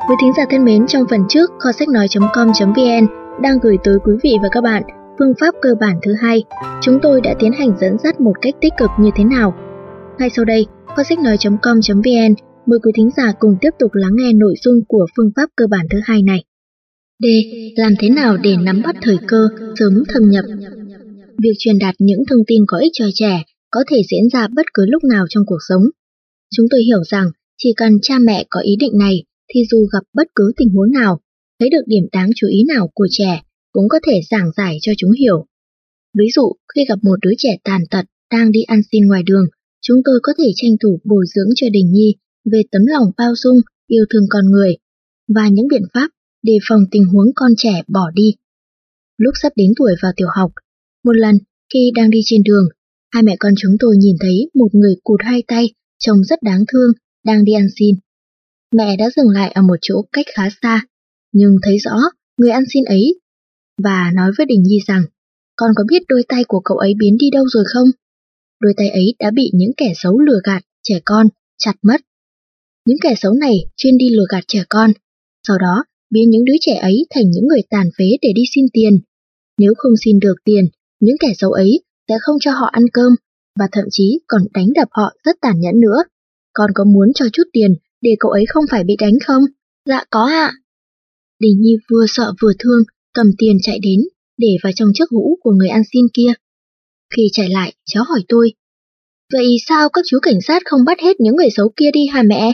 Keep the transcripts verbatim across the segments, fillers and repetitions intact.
Quý thính giả thân mến, trong phần trước, kho sách nói chấm com chấm vn đang gửi tới quý vị và các bạn phương pháp cơ bản thứ hai. Chúng tôi đã tiến hành dẫn dắt một cách tích cực như thế nào. Ngay sau đây, kho sách nói chấm com chấm vn mời quý thính giả cùng tiếp tục lắng nghe nội dung của phương pháp cơ bản thứ hai này. D. Làm thế nào để nắm bắt thời cơ, sớm thâm nhập. Việc truyền đạt những thông tin có ích cho trẻ có thể diễn ra bất cứ lúc nào trong cuộc sống. Chúng tôi hiểu rằng chỉ cần cha mẹ có ý định này thì dù gặp bất cứ tình huống nào, thấy được điểm đáng chú ý nào của trẻ cũng có thể giảng giải cho chúng hiểu. Ví dụ, khi gặp một đứa trẻ tàn tật đang đi ăn xin ngoài đường, chúng tôi có thể tranh thủ bồi dưỡng cho Đình Nhi về tấm lòng bao dung, yêu thương con người và những biện pháp đề phòng tình huống con trẻ bỏ đi. Lúc sắp đến tuổi vào tiểu học, một lần khi đang đi trên đường, hai mẹ con chúng tôi nhìn thấy một người cụt hai tay, trông rất đáng thương, đang đi ăn xin. Mẹ đã dừng lại ở một chỗ cách khá xa, nhưng thấy rõ người ăn xin ấy và nói với Đình Nhi rằng, con có biết đôi tay của cậu ấy biến đi đâu rồi không? Đôi tay ấy đã bị những kẻ xấu lừa gạt trẻ con, chặt mất. Những kẻ xấu này chuyên đi lừa gạt trẻ con, sau đó biến những đứa trẻ ấy thành những người tàn phế để đi xin tiền. Nếu không xin được tiền, những kẻ xấu ấy sẽ không cho họ ăn cơm và thậm chí còn đánh đập họ rất tàn nhẫn nữa. Con có muốn cho chút tiền để cậu ấy không phải bị đánh không? Dạ có ạ. Đình Nhi vừa sợ vừa thương, cầm tiền chạy đến, để vào trong chiếc hũ của người ăn xin kia. Khi chạy lại, cháu hỏi tôi, vậy sao các chú cảnh sát không bắt hết những người xấu kia đi hả mẹ?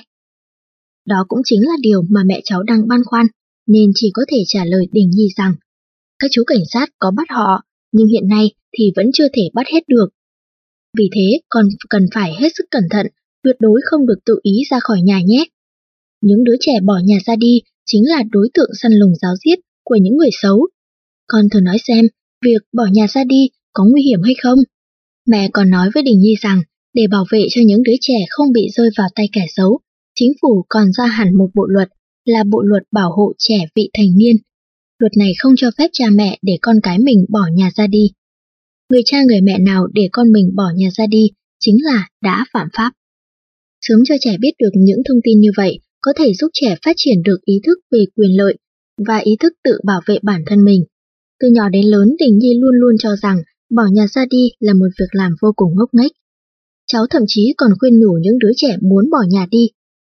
Đó cũng chính là điều mà mẹ cháu đang băn khoăn, nên chỉ có thể trả lời Đình Nhi rằng, các chú cảnh sát có bắt họ, nhưng hiện nay thì vẫn chưa thể bắt hết được. Vì thế, con cần phải hết sức cẩn thận, tuyệt đối không được tự ý ra khỏi nhà nhé. Những đứa trẻ bỏ nhà ra đi chính là đối tượng săn lùng ráo riết của những người xấu. Con thử nói xem, việc bỏ nhà ra đi có nguy hiểm hay không? Mẹ còn nói với Đình Nhi rằng, để bảo vệ cho những đứa trẻ không bị rơi vào tay kẻ xấu, chính phủ còn ra hẳn một bộ luật, là bộ luật bảo hộ trẻ vị thành niên. Luật này không cho phép cha mẹ để con cái mình bỏ nhà ra đi. Người cha người mẹ nào để con mình bỏ nhà ra đi chính là đã phạm pháp. Sớm cho trẻ biết được những thông tin như vậy có thể giúp trẻ phát triển được ý thức về quyền lợi và ý thức tự bảo vệ bản thân mình. Từ nhỏ đến lớn, Đình Nhi luôn luôn cho rằng bỏ nhà ra đi là một việc làm vô cùng ngốc nghếch. Cháu thậm chí còn khuyên nhủ những đứa trẻ muốn bỏ nhà đi.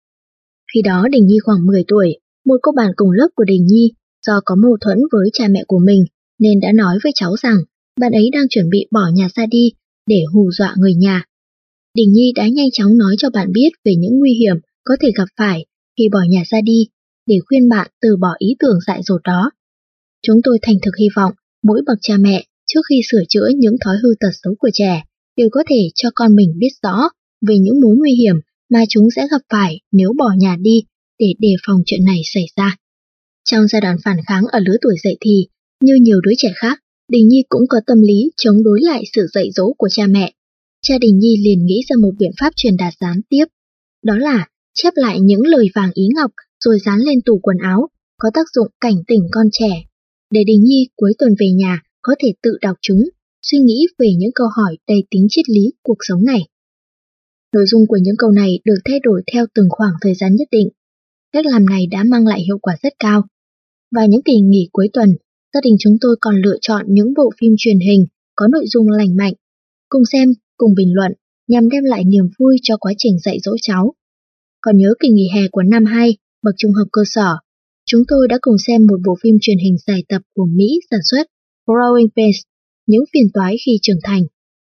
Khi đó Đình Nhi khoảng mười tuổi, một cô bạn cùng lớp của Đình Nhi do có mâu thuẫn với cha mẹ của mình nên đã nói với cháu rằng bạn ấy đang chuẩn bị bỏ nhà ra đi để hù dọa người nhà. Đình Nhi đã nhanh chóng nói cho bạn biết về những nguy hiểm có thể gặp phải khi bỏ nhà ra đi để khuyên bạn từ bỏ ý tưởng dại dột đó. Chúng tôi thành thực hy vọng mỗi bậc cha mẹ trước khi sửa chữa những thói hư tật xấu của trẻ đều có thể cho con mình biết rõ về những mối nguy hiểm mà chúng sẽ gặp phải nếu bỏ nhà đi để đề phòng chuyện này xảy ra. Trong giai đoạn phản kháng ở lứa tuổi dậy thì, như nhiều đứa trẻ khác, Đình Nhi cũng có tâm lý chống đối lại sự dạy dỗ của cha mẹ. Cha Đình Nhi liền nghĩ ra một biện pháp truyền đạt gián tiếp, đó là chép lại những lời vàng ý ngọc rồi dán lên tủ quần áo, có tác dụng cảnh tỉnh con trẻ, để Đình Nhi cuối tuần về nhà có thể tự đọc chúng, suy nghĩ về những câu hỏi đầy tính triết lý cuộc sống này. Nội dung của những câu này được thay đổi theo từng khoảng thời gian nhất định. Cách làm này đã mang lại hiệu quả rất cao. Và những kỳ nghỉ cuối tuần, gia đình chúng tôi còn lựa chọn những bộ phim truyền hình có nội dung lành mạnh, cùng xem, cùng bình luận, nhằm đem lại niềm vui cho quá trình dạy dỗ cháu. Còn nhớ kỳ nghỉ hè của năm hai, bậc trung học cơ sở, chúng tôi đã cùng xem một bộ phim truyền hình dài tập của Mỹ sản xuất, Growing Pains, những phiền toái khi trưởng thành.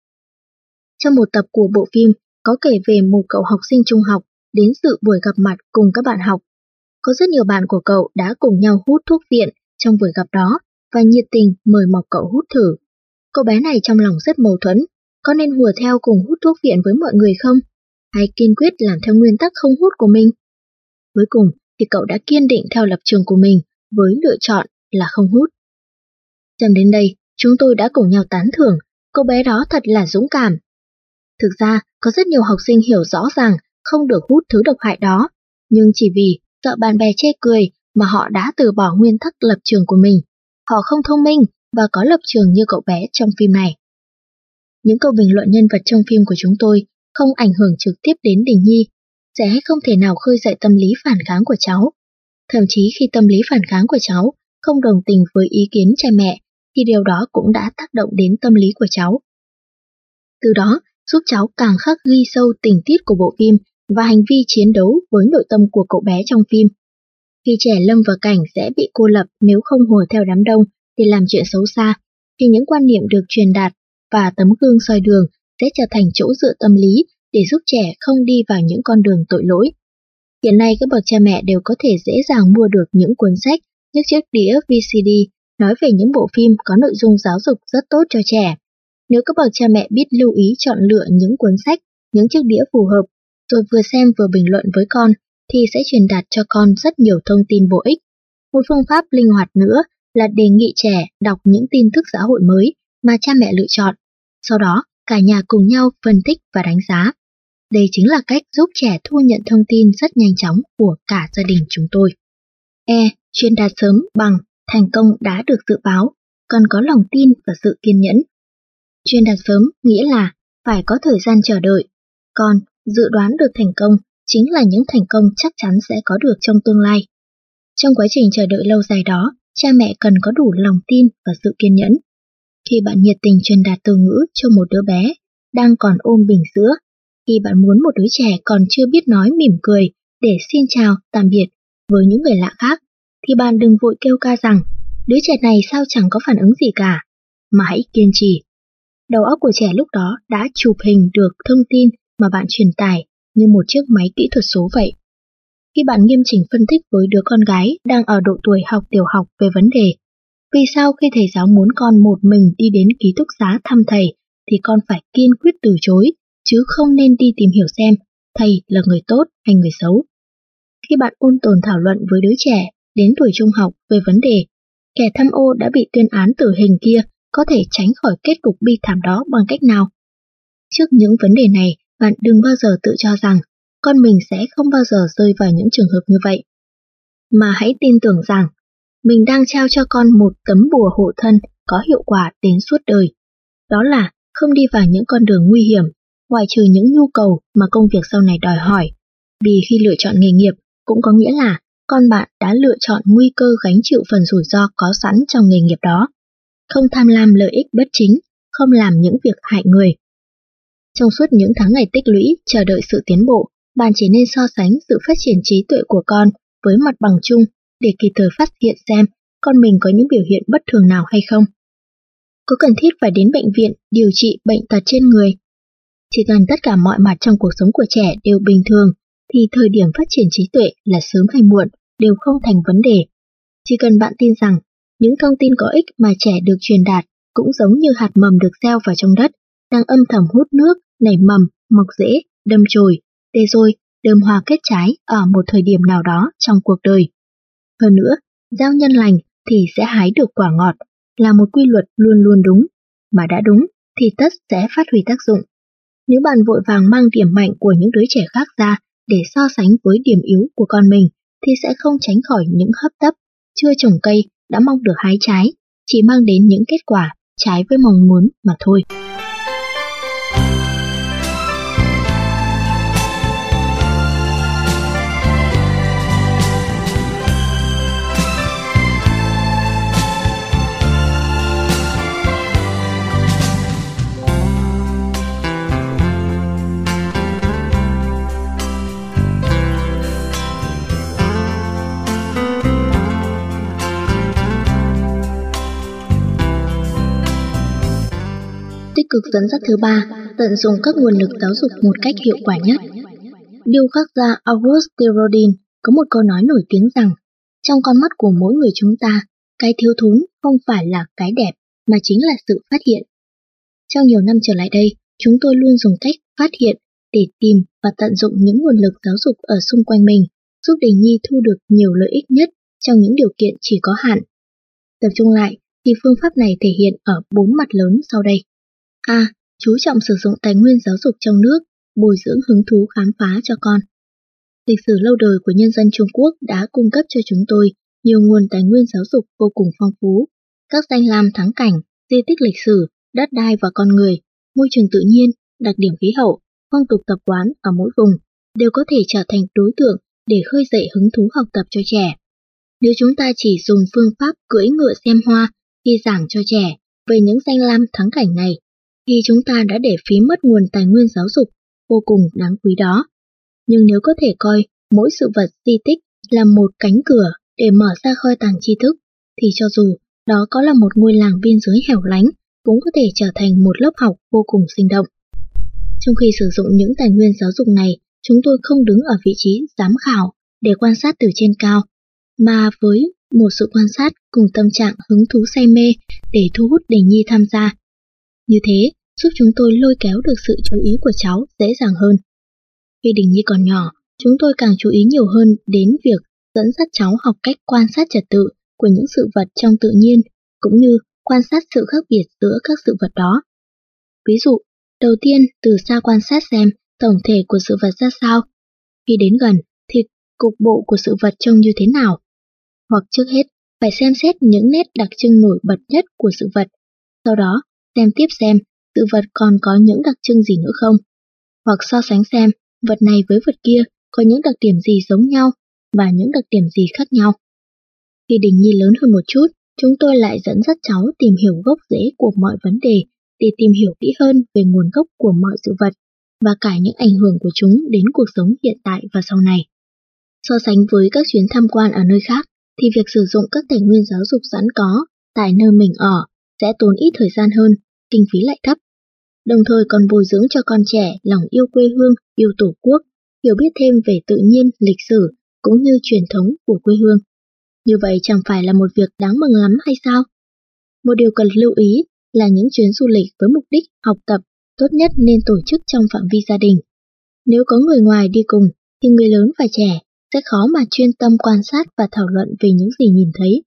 Trong một tập của bộ phim có kể về một cậu học sinh trung học đến dự buổi gặp mặt cùng các bạn học. Có rất nhiều bạn của cậu đã cùng nhau hút thuốc viện trong buổi gặp đó và nhiệt tình mời mọc cậu hút thử. Cậu bé này trong lòng rất mâu thuẫn, có nên hùa theo cùng hút thuốc viện với mọi người không? Hay kiên quyết làm theo nguyên tắc không hút của mình? Cuối cùng thì cậu đã kiên định theo lập trường của mình với lựa chọn là không hút. Xem đến đây, chúng tôi đã cùng nhau tán thưởng, cậu bé đó thật là dũng cảm. Thực ra, có rất nhiều học sinh hiểu rõ rằng không được hút thứ độc hại đó, nhưng chỉ vì sợ bạn bè chê cười mà họ đã từ bỏ nguyên tắc lập trường của mình. Họ không thông minh và có lập trường như cậu bé trong phim này. Những câu bình luận nhân vật trong phim của chúng tôi không ảnh hưởng trực tiếp đến Đình Nhi, sẽ không thể nào khơi dậy tâm lý phản kháng của cháu. Thậm chí khi tâm lý phản kháng của cháu không đồng tình với ý kiến cha mẹ, thì điều đó cũng đã tác động đến tâm lý của cháu. Từ đó, giúp cháu càng khắc ghi sâu tình tiết của bộ phim và hành vi chiến đấu với nội tâm của cậu bé trong phim. Khi trẻ lâm vào cảnh sẽ bị cô lập nếu không hùa theo đám đông để làm chuyện xấu xa, thì những quan niệm được truyền đạt và tấm gương soi đường sẽ trở thành chỗ dựa tâm lý để giúp trẻ không đi vào những con đường tội lỗi. Hiện nay các bậc cha mẹ đều có thể dễ dàng mua được những cuốn sách, những chiếc đĩa vê xê đê nói về những bộ phim có nội dung giáo dục rất tốt cho trẻ. Nếu các bậc cha mẹ biết lưu ý chọn lựa những cuốn sách, những chiếc đĩa phù hợp, rồi vừa xem vừa bình luận với con, thì sẽ truyền đạt cho con rất nhiều thông tin bổ ích. Một phương pháp linh hoạt nữa là đề nghị trẻ đọc những tin tức xã hội mới mà cha mẹ lựa chọn. Sau đó, cả nhà cùng nhau phân tích và đánh giá. Đây chính là cách giúp trẻ thu nhận thông tin rất nhanh chóng của cả gia đình chúng tôi. E. Truyền đạt sớm bằng thành công đã được dự báo, còn có lòng tin và sự kiên nhẫn. Truyền đạt sớm nghĩa là phải có thời gian chờ đợi, còn dự đoán được thành công chính là những thành công chắc chắn sẽ có được trong tương lai. Trong quá trình chờ đợi lâu dài đó, cha mẹ cần có đủ lòng tin và sự kiên nhẫn. Khi bạn nhiệt tình truyền đạt từ ngữ cho một đứa bé đang còn ôm bình sữa, khi bạn muốn một đứa trẻ còn chưa biết nói mỉm cười để xin chào, tạm biệt với những người lạ khác, thì bạn đừng vội kêu ca rằng đứa trẻ này sao chẳng có phản ứng gì cả, mà hãy kiên trì. Đầu óc của trẻ lúc đó đã chụp hình được thông tin mà bạn truyền tải như một chiếc máy kỹ thuật số vậy. Khi bạn nghiêm chỉnh phân tích với đứa con gái đang ở độ tuổi học tiểu học về vấn đề, vì sao khi thầy giáo muốn con một mình đi đến ký túc xá thăm thầy thì con phải kiên quyết từ chối, chứ không nên đi tìm hiểu xem thầy là người tốt hay người xấu. Khi bạn ôn tồn thảo luận với đứa trẻ đến tuổi trung học về vấn đề, kẻ tham ô đã bị tuyên án tử hình kia có thể tránh khỏi kết cục bi thảm đó bằng cách nào? Trước những vấn đề này, bạn đừng bao giờ tự cho rằng con mình sẽ không bao giờ rơi vào những trường hợp như vậy. Mà hãy tin tưởng rằng mình đang trao cho con một tấm bùa hộ thân có hiệu quả đến suốt đời. Đó là không đi vào những con đường nguy hiểm, ngoại trừ những nhu cầu mà công việc sau này đòi hỏi. Vì khi lựa chọn nghề nghiệp cũng có nghĩa là con bạn đã lựa chọn nguy cơ gánh chịu phần rủi ro có sẵn trong nghề nghiệp đó. Không tham lam lợi ích bất chính, không làm những việc hại người. Trong suốt những tháng ngày tích lũy, chờ đợi sự tiến bộ, bạn chỉ nên so sánh sự phát triển trí tuệ của con với mặt bằng chung để kịp thời phát hiện xem con mình có những biểu hiện bất thường nào hay không. Có cần thiết phải đến bệnh viện điều trị bệnh tật trên người? Chỉ cần tất cả mọi mặt trong cuộc sống của trẻ đều bình thường, thì thời điểm phát triển trí tuệ là sớm hay muộn đều không thành vấn đề. Chỉ cần bạn tin rằng những thông tin có ích mà trẻ được truyền đạt cũng giống như hạt mầm được gieo vào trong đất, đang âm thầm hút nước, nảy mầm, mọc rễ, đâm chồi, để rồi đơm hoa kết trái ở một thời điểm nào đó trong cuộc đời. Hơn nữa, gieo nhân lành thì sẽ hái được quả ngọt, là một quy luật luôn luôn đúng, mà đã đúng thì tất sẽ phát huy tác dụng. Nếu bạn vội vàng mang điểm mạnh của những đứa trẻ khác ra để so sánh với điểm yếu của con mình, thì sẽ không tránh khỏi những hấp tấp, chưa trồng cây đã mong được hái trái, chỉ mang đến những kết quả trái với mong muốn mà thôi. Tích cực dẫn dắt thứ ba, tận dụng các nguồn lực giáo dục một cách hiệu quả nhất. Điêu khắc gia Auguste Rodin có một câu nói nổi tiếng rằng, trong con mắt của mỗi người chúng ta, cái thiếu thốn không phải là cái đẹp, mà chính là sự phát hiện. Trong nhiều năm trở lại đây, chúng tôi luôn dùng cách phát hiện để tìm và tận dụng những nguồn lực giáo dục ở xung quanh mình, giúp Đình Nhi thu được nhiều lợi ích nhất trong những điều kiện chỉ có hạn. Tập trung lại, thì phương pháp này thể hiện ở bốn mặt lớn sau đây. A. Chú trọng sử dụng tài nguyên giáo dục trong nước, bồi dưỡng hứng thú khám phá cho con. Lịch sử lâu đời của nhân dân Trung Quốc đã cung cấp cho chúng tôi nhiều nguồn tài nguyên giáo dục vô cùng phong phú. Các danh lam thắng cảnh, di tích lịch sử, đất đai và con người, môi trường tự nhiên, đặc điểm khí hậu, phong tục tập quán ở mỗi vùng đều có thể trở thành đối tượng để khơi dậy hứng thú học tập cho trẻ. Nếu chúng ta chỉ dùng phương pháp cưỡi ngựa xem hoa khi giảng cho trẻ về những danh lam thắng cảnh này, thì chúng ta đã để phí mất nguồn tài nguyên giáo dục vô cùng đáng quý đó. Nhưng nếu có thể coi mỗi sự vật di tích là một cánh cửa để mở ra kho tàng tri thức, thì cho dù đó có là một ngôi làng biên giới hẻo lánh, cũng có thể trở thành một lớp học vô cùng sinh động. Trong khi sử dụng những tài nguyên giáo dục này, chúng tôi không đứng ở vị trí giám khảo để quan sát từ trên cao, mà với một sự quan sát cùng tâm trạng hứng thú say mê để thu hút Đình Nhi tham gia. Như thế, giúp chúng tôi lôi kéo được sự chú ý của cháu dễ dàng hơn. Khi Đình Nhi còn nhỏ, chúng tôi càng chú ý nhiều hơn đến việc dẫn dắt cháu học cách quan sát trật tự của những sự vật trong tự nhiên, cũng như quan sát sự khác biệt giữa các sự vật đó. Ví dụ, đầu tiên từ xa quan sát xem tổng thể của sự vật ra sao. Khi đến gần thì cục bộ của sự vật trông như thế nào. Hoặc trước hết, phải xem xét những nét đặc trưng nổi bật nhất của sự vật. Sau đó, xem tiếp xem sự vật còn có những đặc trưng gì nữa không. Hoặc so sánh xem vật này với vật kia có những đặc điểm gì giống nhau và những đặc điểm gì khác nhau. Khi Đình Nhi lớn hơn một chút, chúng tôi lại dẫn dắt cháu tìm hiểu gốc rễ của mọi vấn đề để tìm hiểu kỹ hơn về nguồn gốc của mọi sự vật và cả những ảnh hưởng của chúng đến cuộc sống hiện tại và sau này. So sánh với các chuyến tham quan ở nơi khác, thì việc sử dụng các tài nguyên giáo dục sẵn có tại nơi mình ở sẽ tốn ít thời gian hơn, kinh phí lại thấp. Đồng thời còn bồi dưỡng cho con trẻ lòng yêu quê hương, yêu tổ quốc, hiểu biết thêm về tự nhiên, lịch sử cũng như truyền thống của quê hương. Như vậy chẳng phải là một việc đáng mừng lắm hay sao? Một điều cần lưu ý là những chuyến du lịch với mục đích học tập tốt nhất nên tổ chức trong phạm vi gia đình. Nếu có người ngoài đi cùng thì người lớn và trẻ sẽ khó mà chuyên tâm quan sát và thảo luận về những gì nhìn thấy.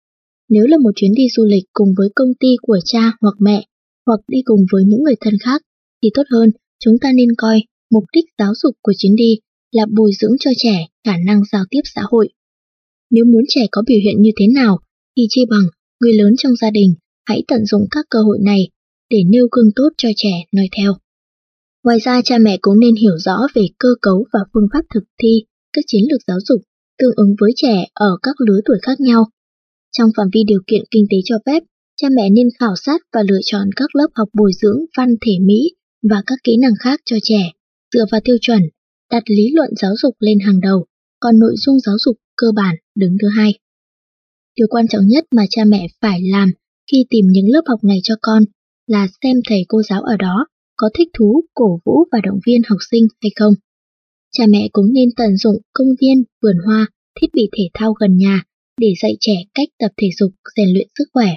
Nếu là một chuyến đi du lịch cùng với công ty của cha hoặc mẹ, hoặc đi cùng với những người thân khác, thì tốt hơn chúng ta nên coi mục đích giáo dục của chuyến đi là bồi dưỡng cho trẻ khả năng giao tiếp xã hội. Nếu muốn trẻ có biểu hiện như thế nào, thì chi bằng người lớn trong gia đình hãy tận dụng các cơ hội này để nêu gương tốt cho trẻ noi theo. Ngoài ra, cha mẹ cũng nên hiểu rõ về cơ cấu và phương pháp thực thi các chiến lược giáo dục tương ứng với trẻ ở các lứa tuổi khác nhau. Trong phạm vi điều kiện kinh tế cho phép, cha mẹ nên khảo sát và lựa chọn các lớp học bồi dưỡng văn thể mỹ và các kỹ năng khác cho trẻ, dựa vào tiêu chuẩn, đặt lý luận giáo dục lên hàng đầu, còn nội dung giáo dục cơ bản đứng thứ hai. Điều quan trọng nhất mà cha mẹ phải làm khi tìm những lớp học này cho con là xem thầy cô giáo ở đó có thích thú, cổ vũ và động viên học sinh hay không. Cha mẹ cũng nên tận dụng công viên, vườn hoa, thiết bị thể thao gần nhà để dạy trẻ cách tập thể dục, rèn luyện sức khỏe.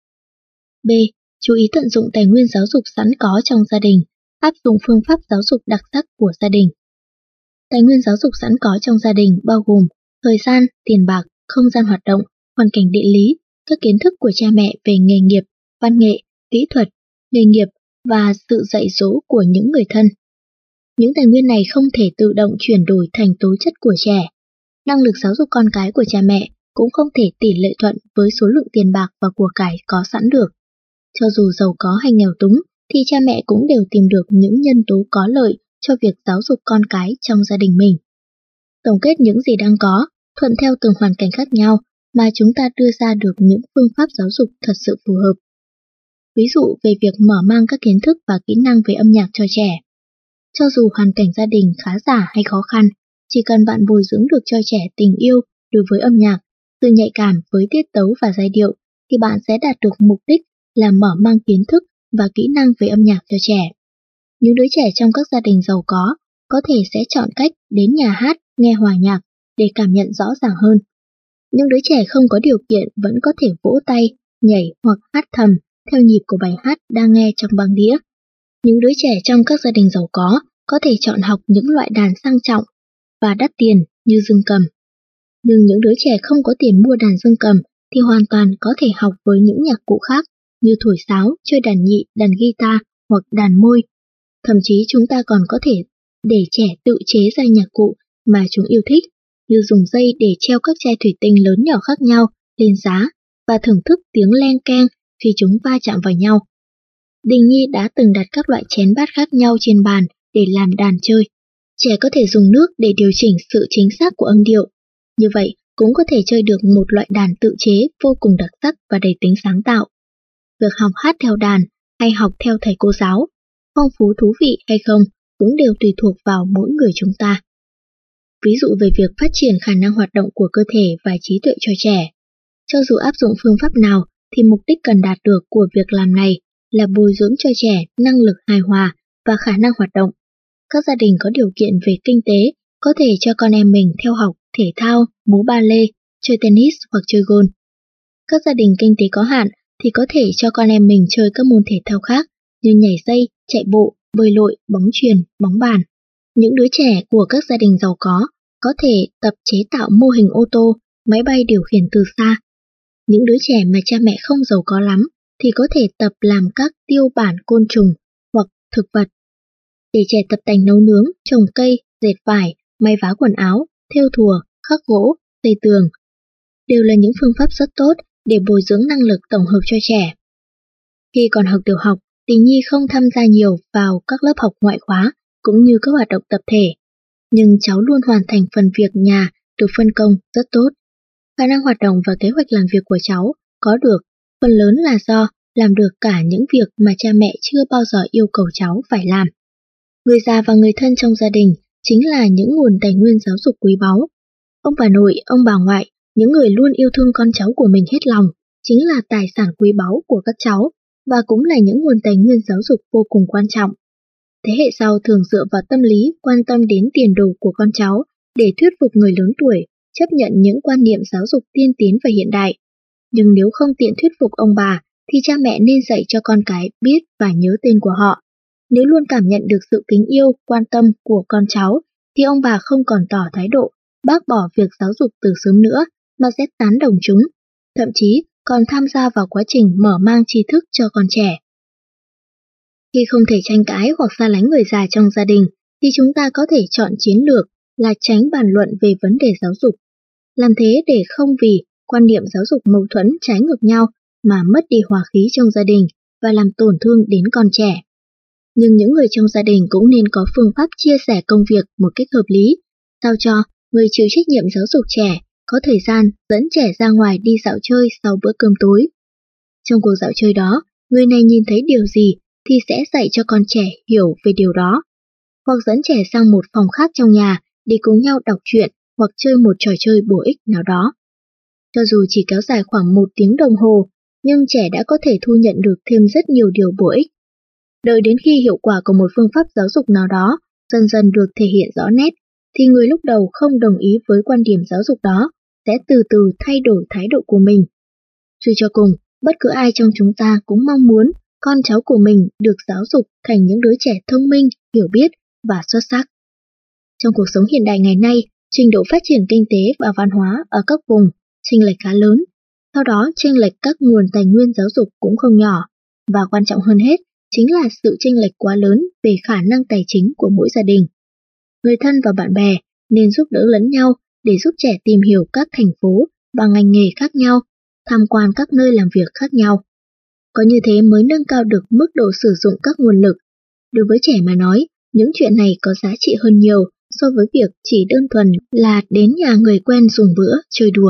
B. Chú ý tận dụng tài nguyên giáo dục sẵn có trong gia đình, áp dụng phương pháp giáo dục đặc sắc của gia đình. Tài nguyên giáo dục sẵn có trong gia đình bao gồm thời gian, tiền bạc, không gian hoạt động, hoàn cảnh địa lý, các kiến thức của cha mẹ về nghề nghiệp, văn nghệ, kỹ thuật, nghề nghiệp và sự dạy dỗ của những người thân. Những tài nguyên này không thể tự động chuyển đổi thành tố chất của trẻ. Năng lực giáo dục con cái của cha mẹ cũng không thể tỷ lệ thuận với số lượng tiền bạc và của cải có sẵn được. Cho dù giàu có hay nghèo túng, thì cha mẹ cũng đều tìm được những nhân tố có lợi cho việc giáo dục con cái trong gia đình mình. Tổng kết những gì đang có, thuận theo từng hoàn cảnh khác nhau mà chúng ta đưa ra được những phương pháp giáo dục thật sự phù hợp. Ví dụ về việc mở mang các kiến thức và kỹ năng về âm nhạc cho trẻ. Cho dù hoàn cảnh gia đình khá giả hay khó khăn, chỉ cần bạn bồi dưỡng được cho trẻ tình yêu đối với âm nhạc, sự nhạy cảm với tiết tấu và giai điệu, thì bạn sẽ đạt được mục đích là mở mang kiến thức và kỹ năng về âm nhạc cho trẻ. Những đứa trẻ trong các gia đình giàu có có thể sẽ chọn cách đến nhà hát nghe hòa nhạc để cảm nhận rõ ràng hơn. Những đứa trẻ không có điều kiện vẫn có thể vỗ tay, nhảy hoặc hát thầm theo nhịp của bài hát đang nghe trong băng đĩa. Những đứa trẻ trong các gia đình giàu có có thể chọn học những loại đàn sang trọng và đắt tiền như dương cầm. Nhưng những đứa trẻ không có tiền mua đàn dương cầm thì hoàn toàn có thể học với những nhạc cụ khác như thổi sáo, chơi đàn nhị, đàn guitar hoặc đàn môi. Thậm chí chúng ta còn có thể để trẻ tự chế ra nhạc cụ mà chúng yêu thích, như dùng dây để treo các chai thủy tinh lớn nhỏ khác nhau lên giá và thưởng thức tiếng leng keng khi chúng va chạm vào nhau. Đình Nhi đã từng đặt các loại chén bát khác nhau trên bàn để làm đàn chơi. Trẻ có thể dùng nước để điều chỉnh sự chính xác của âm điệu. Như vậy, cũng có thể chơi được một loại đàn tự chế vô cùng đặc sắc và đầy tính sáng tạo. Việc học hát theo đàn hay học theo thầy cô giáo, phong phú thú vị hay không cũng đều tùy thuộc vào mỗi người chúng ta. Ví dụ về việc phát triển khả năng hoạt động của cơ thể và trí tuệ cho trẻ. Cho dù áp dụng phương pháp nào thì mục đích cần đạt được của việc làm này là bồi dưỡng cho trẻ năng lực hài hòa và khả năng hoạt động. Các gia đình có điều kiện về kinh tế có thể cho con em mình theo học thể thao, múa ba lê, chơi tennis hoặc chơi golf. Các gia đình kinh tế có hạn thì có thể cho con em mình chơi các môn thể thao khác như nhảy dây, chạy bộ, bơi lội, bóng chuyền, bóng bàn. Những đứa trẻ của các gia đình giàu có có thể tập chế tạo mô hình ô tô, máy bay điều khiển từ xa. Những đứa trẻ mà cha mẹ không giàu có lắm thì có thể tập làm các tiêu bản côn trùng hoặc thực vật. Để trẻ tập tành nấu nướng, trồng cây, dệt vải, may vá quần áo, thêu thùa, khắc gỗ, xây tường. Đều là những phương pháp rất tốt để bồi dưỡng năng lực tổng hợp cho trẻ. Khi còn học tiểu học, Tình Nhi không tham gia nhiều vào các lớp học ngoại khóa cũng như các hoạt động tập thể, nhưng cháu luôn hoàn thành phần việc nhà được phân công rất tốt. Khả năng hoạt động và kế hoạch làm việc của cháu có được phần lớn là do làm được cả những việc mà cha mẹ chưa bao giờ yêu cầu cháu phải làm. Người già và người thân trong gia đình chính là những nguồn tài nguyên giáo dục quý báu. Ông bà nội, ông bà ngoại, những người luôn yêu thương con cháu của mình hết lòng, chính là tài sản quý báu của các cháu và cũng là những nguồn tài nguyên giáo dục vô cùng quan trọng. Thế hệ sau thường dựa vào tâm lý quan tâm đến tiền đồ của con cháu để thuyết phục người lớn tuổi chấp nhận những quan niệm giáo dục tiên tiến và hiện đại. Nhưng nếu không tiện thuyết phục ông bà, thì cha mẹ nên dạy cho con cái biết và nhớ tên của họ. Nếu luôn cảm nhận được sự kính yêu, quan tâm của con cháu, thì ông bà không còn tỏ thái độ bác bỏ việc giáo dục từ sớm nữa, mà sẽ tán đồng chúng, thậm chí còn tham gia vào quá trình mở mang tri thức cho con trẻ. Khi không thể tranh cãi hoặc xa lánh người già trong gia đình, thì chúng ta có thể chọn chiến lược là tránh bàn luận về vấn đề giáo dục. Làm thế để không vì quan niệm giáo dục mâu thuẫn trái ngược nhau mà mất đi hòa khí trong gia đình và làm tổn thương đến con trẻ. Nhưng những người trong gia đình cũng nên có phương pháp chia sẻ công việc một cách hợp lý, sao cho người chịu trách nhiệm giáo dục trẻ có thời gian dẫn trẻ ra ngoài đi dạo chơi sau bữa cơm tối. Trong cuộc dạo chơi đó, người này nhìn thấy điều gì thì sẽ dạy cho con trẻ hiểu về điều đó, hoặc dẫn trẻ sang một phòng khác trong nhà để cùng nhau đọc truyện hoặc chơi một trò chơi bổ ích nào đó. Cho dù chỉ kéo dài khoảng một tiếng đồng hồ, nhưng trẻ đã có thể thu nhận được thêm rất nhiều điều bổ ích. Đợi đến khi hiệu quả của một phương pháp giáo dục nào đó dần dần được thể hiện rõ nét, thì người lúc đầu không đồng ý với quan điểm giáo dục đó sẽ từ từ thay đổi thái độ của mình. Suy cho cùng, bất cứ ai trong chúng ta cũng mong muốn con cháu của mình được giáo dục thành những đứa trẻ thông minh, hiểu biết và xuất sắc. Trong cuộc sống hiện đại ngày nay, trình độ phát triển kinh tế và văn hóa ở các vùng chênh lệch khá lớn. Sau đó, chênh lệch các nguồn tài nguyên giáo dục cũng không nhỏ, và quan trọng hơn hết chính là sự chênh lệch quá lớn về khả năng tài chính của mỗi gia đình. Người thân và bạn bè nên giúp đỡ lẫn nhau để giúp trẻ tìm hiểu các thành phố và ngành nghề khác nhau, tham quan các nơi làm việc khác nhau. Có như thế mới nâng cao được mức độ sử dụng các nguồn lực. Đối với trẻ mà nói, những chuyện này có giá trị hơn nhiều so với việc chỉ đơn thuần là đến nhà người quen dùng bữa, chơi đùa.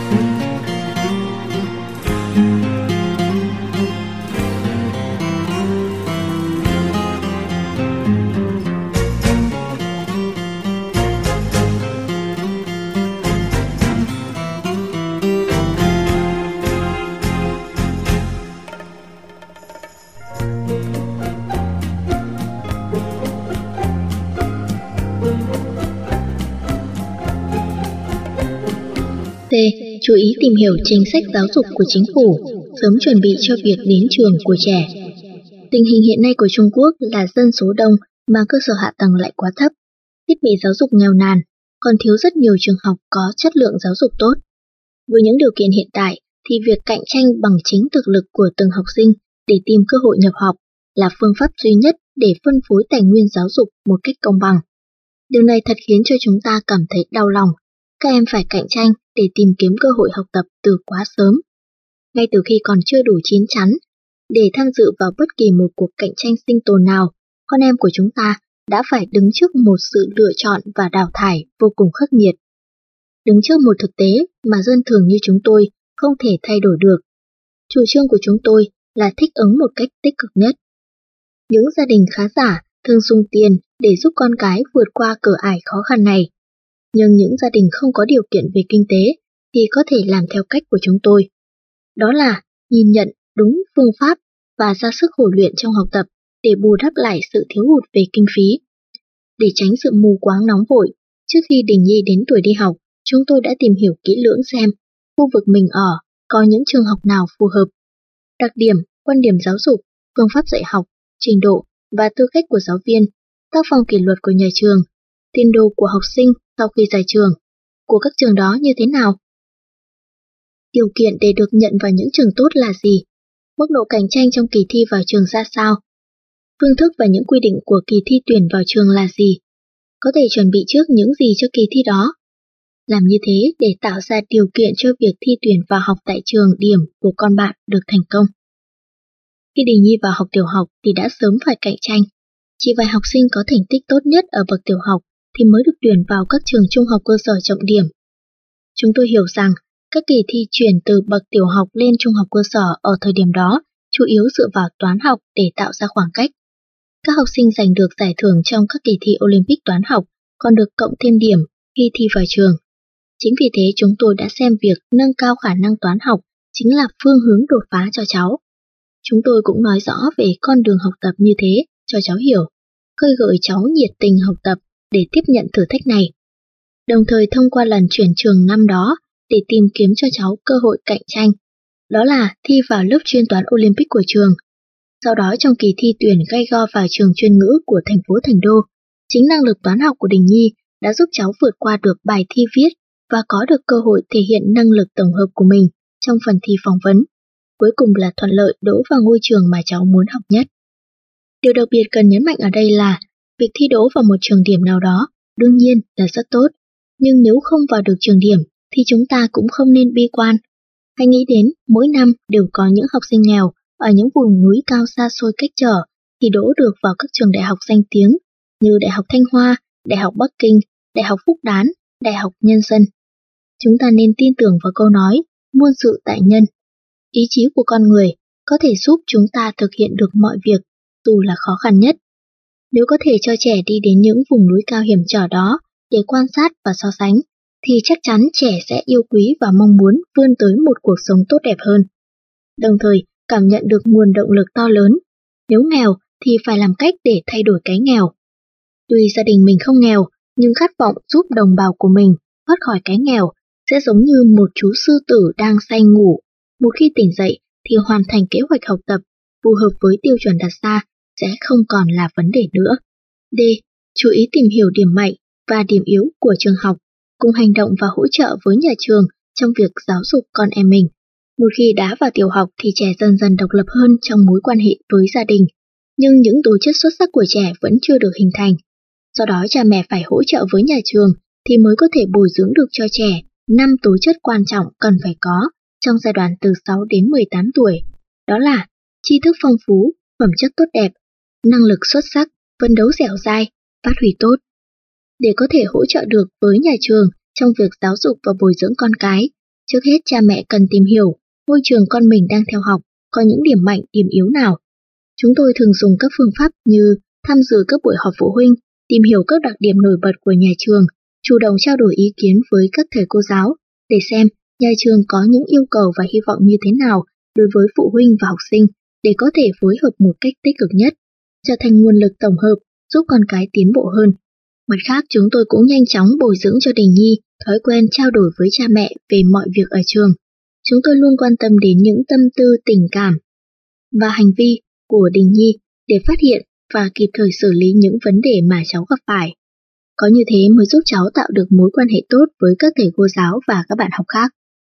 T. Chú ý tìm hiểu chính sách giáo dục của chính phủ, sớm chuẩn bị cho việc đến trường của trẻ. Tình hình hiện nay của Trung Quốc là dân số đông mà cơ sở hạ tầng lại quá thấp, thiết bị giáo dục nghèo nàn, còn thiếu rất nhiều trường học có chất lượng giáo dục tốt. Với những điều kiện hiện tại thì việc cạnh tranh bằng chính thực lực của từng học sinh để tìm cơ hội nhập học là phương pháp duy nhất để phân phối tài nguyên giáo dục một cách công bằng. Điều này thật khiến cho chúng ta cảm thấy đau lòng. Các em phải cạnh tranh để tìm kiếm cơ hội học tập từ quá sớm. Ngay từ khi còn chưa đủ chín chắn, để tham dự vào bất kỳ một cuộc cạnh tranh sinh tồn nào, con em của chúng ta đã phải đứng trước một sự lựa chọn và đào thải vô cùng khắc nghiệt. Đứng trước một thực tế mà dân thường như chúng tôi không thể thay đổi được. Chủ trương của chúng tôi là thích ứng một cách tích cực nhất. Những gia đình khá giả thường dùng tiền để giúp con cái vượt qua cửa ải khó khăn này. Nhưng những gia đình không có điều kiện về kinh tế thì có thể làm theo cách của chúng tôi. Đó là nhìn nhận đúng phương pháp và ra sức khổ luyện trong học tập để bù đắp lại sự thiếu hụt về kinh phí. Để tránh sự mù quáng nóng vội, trước khi Đình Nhi đến tuổi đi học, chúng tôi đã tìm hiểu kỹ lưỡng xem khu vực mình ở có những trường học nào phù hợp. Đặc điểm, quan điểm giáo dục, phương pháp dạy học, trình độ và tư cách của giáo viên, tác phong kỷ luật của nhà trường, tiền đồ của học sinh sau khi ra trường, của các trường đó như thế nào. Điều kiện để được nhận vào những trường tốt là gì? Mức độ cạnh tranh trong kỳ thi vào trường ra sao? Phương thức và những quy định của kỳ thi tuyển vào trường là gì? Có thể chuẩn bị trước những gì cho kỳ thi đó? Làm như thế để tạo ra điều kiện cho việc thi tuyển vào học tại trường điểm của con bạn được thành công. Khi Đình Nhi vào học tiểu học thì đã sớm phải cạnh tranh. Chỉ vài học sinh có thành tích tốt nhất ở bậc tiểu học thì mới được tuyển vào các trường trung học cơ sở trọng điểm. Chúng tôi hiểu rằng các kỳ thi chuyển từ bậc tiểu học lên trung học cơ sở ở thời điểm đó chủ yếu dựa vào toán học để tạo ra khoảng cách. Các học sinh giành được giải thưởng trong các kỳ thi Olympic toán học còn được cộng thêm điểm khi thi vào trường. Chính vì thế chúng tôi đã xem việc nâng cao khả năng toán học chính là phương hướng đột phá cho cháu. Chúng tôi cũng nói rõ về con đường học tập như thế cho cháu hiểu, khơi gợi cháu nhiệt tình học tập để tiếp nhận thử thách này. Đồng thời thông qua lần chuyển trường năm đó để tìm kiếm cho cháu cơ hội cạnh tranh, đó là thi vào lớp chuyên toán Olympic của trường. Sau đó trong kỳ thi tuyển gay go vào trường chuyên ngữ của thành phố Thành Đô, chính năng lực toán học của Đình Nhi đã giúp cháu vượt qua được bài thi viết và có được cơ hội thể hiện năng lực tổng hợp của mình trong phần thi phỏng vấn. Cuối cùng là thuận lợi đỗ vào ngôi trường mà cháu muốn học nhất. Điều đặc biệt cần nhấn mạnh ở đây là việc thi đỗ vào một trường điểm nào đó đương nhiên là rất tốt, nhưng nếu không vào được trường điểm thì chúng ta cũng không nên bi quan. Hãy nghĩ đến mỗi năm đều có những học sinh nghèo ở những vùng núi cao xa xôi cách trở thì đỗ được vào các trường đại học danh tiếng như Đại học Thanh Hoa, Đại học Bắc Kinh, Đại học Phúc Đán, Đại học Nhân dân. Chúng ta nên tin tưởng vào câu nói muôn sự tại nhân. Ý chí của con người có thể giúp chúng ta thực hiện được mọi việc dù là khó khăn nhất. Nếu có thể cho trẻ đi đến những vùng núi cao hiểm trở đó để quan sát và so sánh, thì chắc chắn trẻ sẽ yêu quý và mong muốn vươn tới một cuộc sống tốt đẹp hơn. Đồng thời, cảm nhận được nguồn động lực to lớn. Nếu nghèo thì phải làm cách để thay đổi cái nghèo. Tuy gia đình mình không nghèo, nhưng khát vọng giúp đồng bào của mình thoát khỏi cái nghèo sẽ giống như một chú sư tử đang say ngủ. Một khi tỉnh dậy thì hoàn thành kế hoạch học tập phù hợp với tiêu chuẩn đặt ra sẽ không còn là vấn đề nữa. D. Chú ý tìm hiểu điểm mạnh và điểm yếu của trường học, cùng hành động và hỗ trợ với nhà trường trong việc giáo dục con em mình. Một khi đã vào tiểu học thì trẻ dần dần độc lập hơn trong mối quan hệ với gia đình, nhưng những tố chất xuất sắc của trẻ vẫn chưa được hình thành. Do đó cha mẹ phải hỗ trợ với nhà trường thì mới có thể bồi dưỡng được cho trẻ năm tố chất quan trọng cần phải có trong giai đoạn từ sáu đến mười tám tuổi. Đó là tri thức phong phú, phẩm chất tốt đẹp, năng lực xuất sắc, phấn đấu dẻo dai, phát huy tốt. Để có thể hỗ trợ được với nhà trường trong việc giáo dục và bồi dưỡng con cái, trước hết cha mẹ cần tìm hiểu ngôi trường con mình đang theo học có những điểm mạnh, điểm yếu nào. Chúng tôi thường dùng các phương pháp như tham dự các buổi họp phụ huynh, tìm hiểu các đặc điểm nổi bật của nhà trường, chủ động trao đổi ý kiến với các thầy cô giáo để xem nhà trường có những yêu cầu và hy vọng như thế nào đối với phụ huynh và học sinh để có thể phối hợp một cách tích cực nhất, trở thành nguồn lực tổng hợp giúp con cái tiến bộ hơn. Mặt khác, chúng tôi cũng nhanh chóng bồi dưỡng cho Đình Nhi thói quen trao đổi với cha mẹ về mọi việc ở trường. Chúng tôi luôn quan tâm đến những tâm tư, tình cảm và hành vi của Đình Nhi để phát hiện và kịp thời xử lý những vấn đề mà cháu gặp phải. Có như thế mới giúp cháu tạo được mối quan hệ tốt với các thầy cô giáo và các bạn học khác.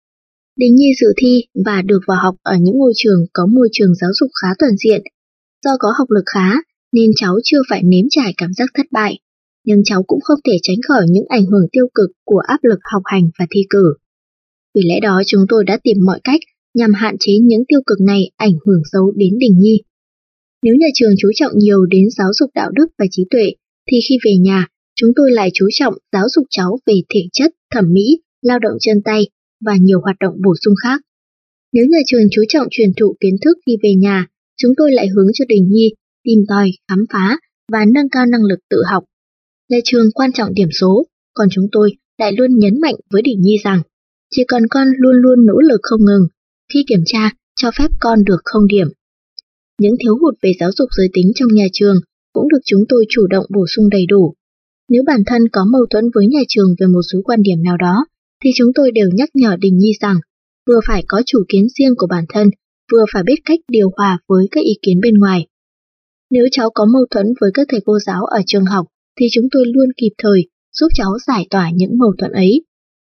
Đình Nhi dự thi và được vào học ở những ngôi trường có môi trường giáo dục khá toàn diện. Do có học lực khá nên cháu chưa phải nếm trải cảm giác thất bại, nhưng cháu cũng không thể tránh khỏi những ảnh hưởng tiêu cực của áp lực học hành và thi cử. Vì lẽ đó chúng tôi đã tìm mọi cách nhằm hạn chế những tiêu cực này ảnh hưởng xấu đến Đình Nhi. Nếu nhà trường chú trọng nhiều đến giáo dục đạo đức và trí tuệ, thì khi về nhà, chúng tôi lại chú trọng giáo dục cháu về thể chất, thẩm mỹ lao động chân tay và nhiều hoạt động bổ sung khác. Nếu nhà trường chú trọng truyền thụ kiến thức khi về nhà, chúng tôi lại hướng cho Đình Nhi tìm tòi, khám phá và nâng cao năng lực tự học. Nhà trường quan trọng điểm số, còn chúng tôi lại luôn nhấn mạnh với Đình Nhi rằng chỉ cần con luôn luôn nỗ lực không ngừng, khi kiểm tra cho phép con được không điểm. Những thiếu hụt về giáo dục giới tính trong nhà trường cũng được chúng tôi chủ động bổ sung đầy đủ. Nếu bản thân có mâu thuẫn với nhà trường về một số quan điểm nào đó, thì chúng tôi đều nhắc nhở Đình Nhi rằng vừa phải có chủ kiến riêng của bản thân, vừa phải biết cách điều hòa với các ý kiến bên ngoài. Nếu cháu có mâu thuẫn với các thầy cô giáo ở trường học, thì chúng tôi luôn kịp thời giúp cháu giải tỏa những mâu thuẫn ấy.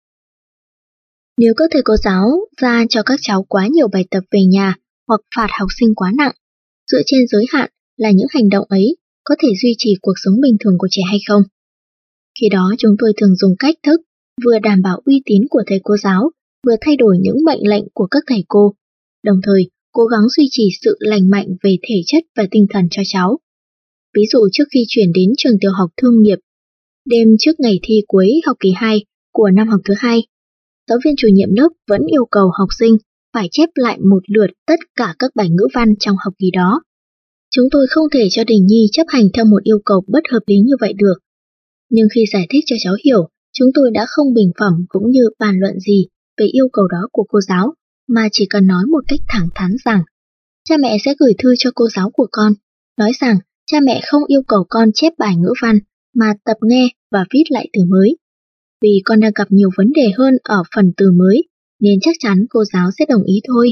Nếu các thầy cô giáo ra cho các cháu quá nhiều bài tập về nhà hoặc phạt học sinh quá nặng, dựa trên giới hạn là những hành động ấy có thể duy trì cuộc sống bình thường của trẻ hay không? Khi đó chúng tôi thường dùng cách thức vừa đảm bảo uy tín của thầy cô giáo, vừa thay đổi những mệnh lệnh của các thầy cô, đồng thời cố gắng duy trì sự lành mạnh về thể chất và tinh thần cho cháu. Ví dụ trước khi chuyển đến trường tiểu học Thương Nghiệp, đêm trước ngày thi cuối học kỳ hai của năm học thứ hai, giáo viên chủ nhiệm lớp vẫn yêu cầu học sinh phải chép lại một lượt tất cả các bài ngữ văn trong học kỳ đó. Chúng tôi không thể cho Đình Nhi chấp hành theo một yêu cầu bất hợp lý như vậy được. Nhưng khi giải thích cho cháu hiểu, chúng tôi đã không bình phẩm cũng như bàn luận gì về yêu cầu đó của cô giáo, mà chỉ cần nói một cách thẳng thắn rằng cha mẹ sẽ gửi thư cho cô giáo của con, nói rằng cha mẹ không yêu cầu con chép bài ngữ văn mà tập nghe và viết lại từ mới. Vì con đang gặp nhiều vấn đề hơn ở phần từ mới, nên chắc chắn cô giáo sẽ đồng ý thôi.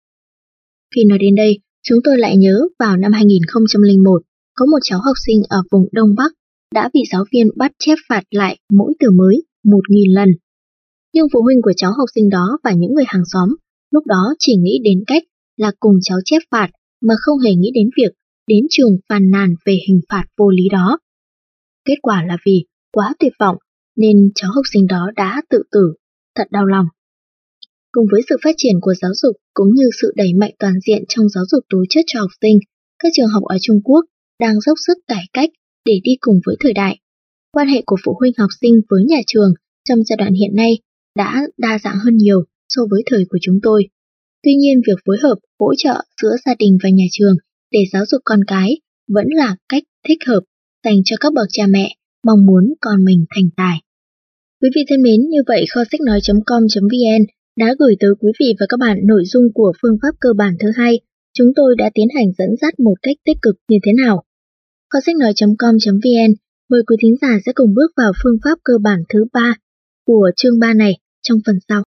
Khi nói đến đây, chúng tôi lại nhớ vào năm hai nghìn không trăm lẻ một, có một cháu học sinh ở vùng Đông Bắc đã bị giáo viên bắt chép phạt lại mỗi từ mới một nghìn lần. Nhưng phụ huynh của cháu học sinh đó và những người hàng xóm lúc đó chỉ nghĩ đến cách là cùng cháu chép phạt mà không hề nghĩ đến việc đến trường phàn nàn về hình phạt vô lý đó. Kết quả là vì quá tuyệt vọng nên cháu học sinh đó đã tự tử, thật đau lòng. Cùng với sự phát triển của giáo dục cũng như sự đẩy mạnh toàn diện trong giáo dục tố chất cho học sinh, các trường học ở Trung Quốc đang dốc sức cải cách để đi cùng với thời đại. Quan hệ của phụ huynh học sinh với nhà trường trong giai đoạn hiện nay đã đa dạng hơn nhiều so với thời của chúng tôi. Tuy nhiên, việc phối hợp, hỗ trợ giữa gia đình và nhà trường để giáo dục con cái vẫn là cách thích hợp dành cho các bậc cha mẹ mong muốn con mình thành tài. Quý vị thân mến, như vậy kho sách nói chấm com chấm vn đã gửi tới quý vị và các bạn nội dung của phương pháp cơ bản thứ hai. Chúng tôi đã tiến hành dẫn dắt một cách tích cực như thế nào. Kho sách nói chấm com chấm vn mời quý thính giả sẽ cùng bước vào phương pháp cơ bản thứ ba của chương ba này trong phần sau.